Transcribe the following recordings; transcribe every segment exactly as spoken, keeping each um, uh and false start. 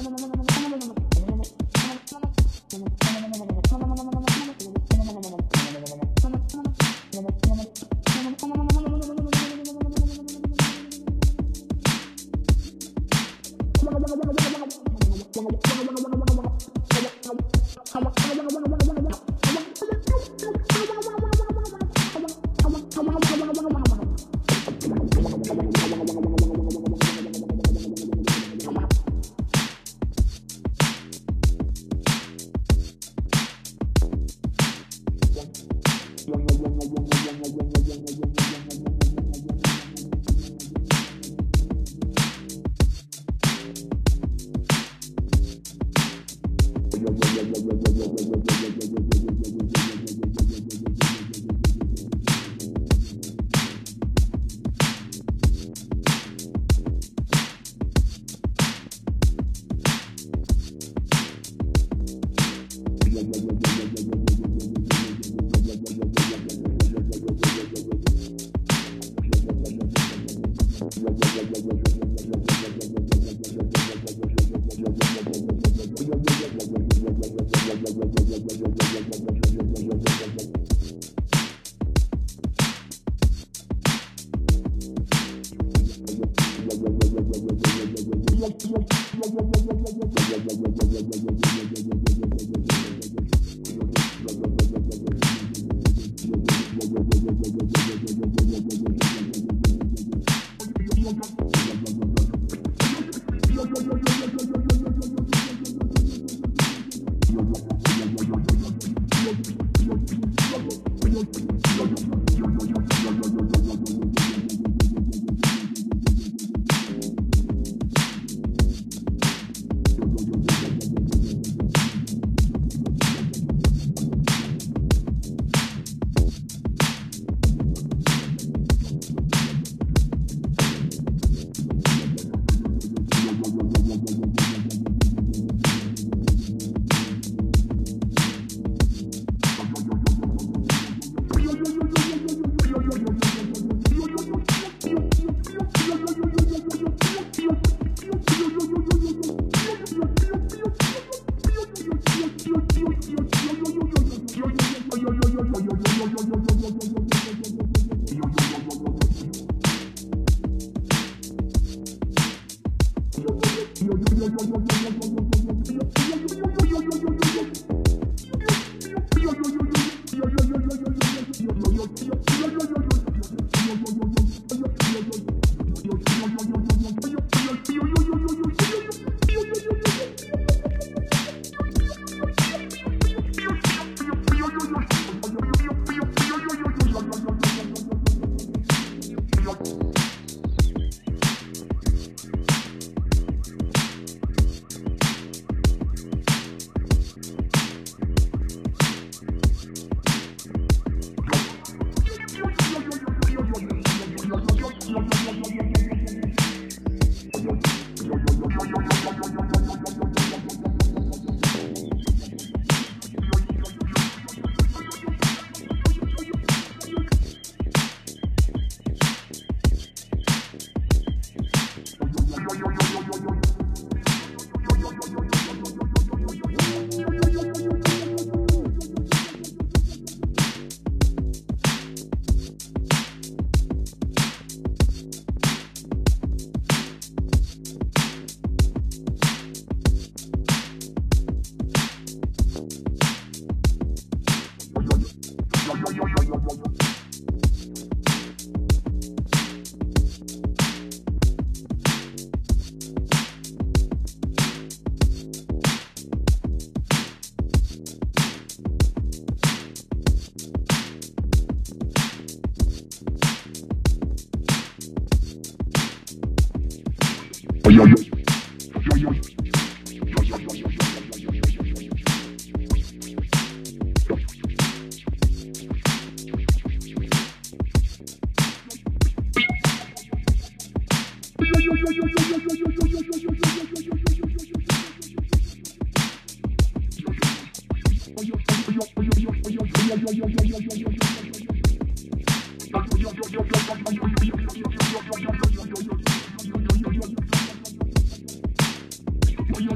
Yo, yo,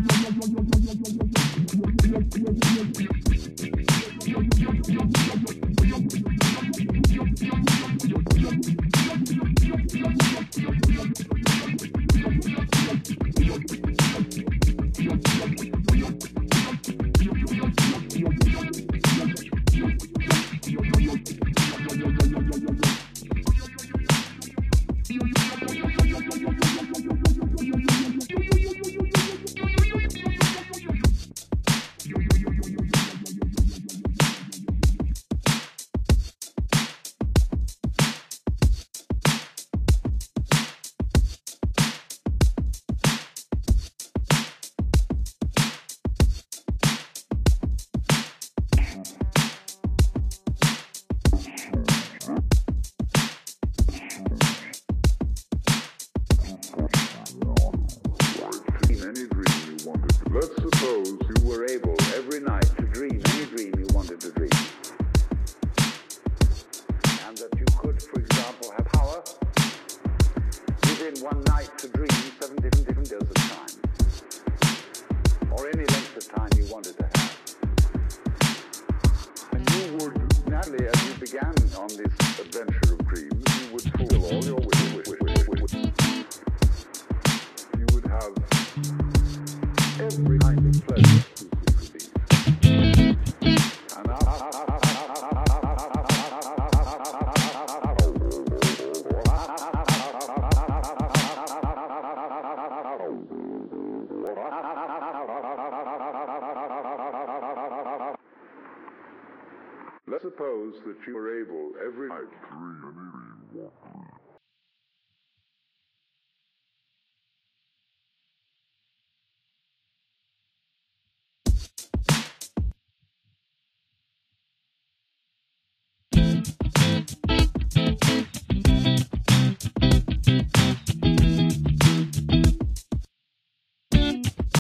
Let's suppose you were able every night to dream any dream you wanted to dream. And that you could, for example, have power within one night to dream seven different, different periods of time. Or any length of time you wanted to have. And you would, naturally, as you began on this adventure of dreams, you would fulfill all your wishes. You would have every kind of pleasure you could receive. And let's suppose that you were able every night to dream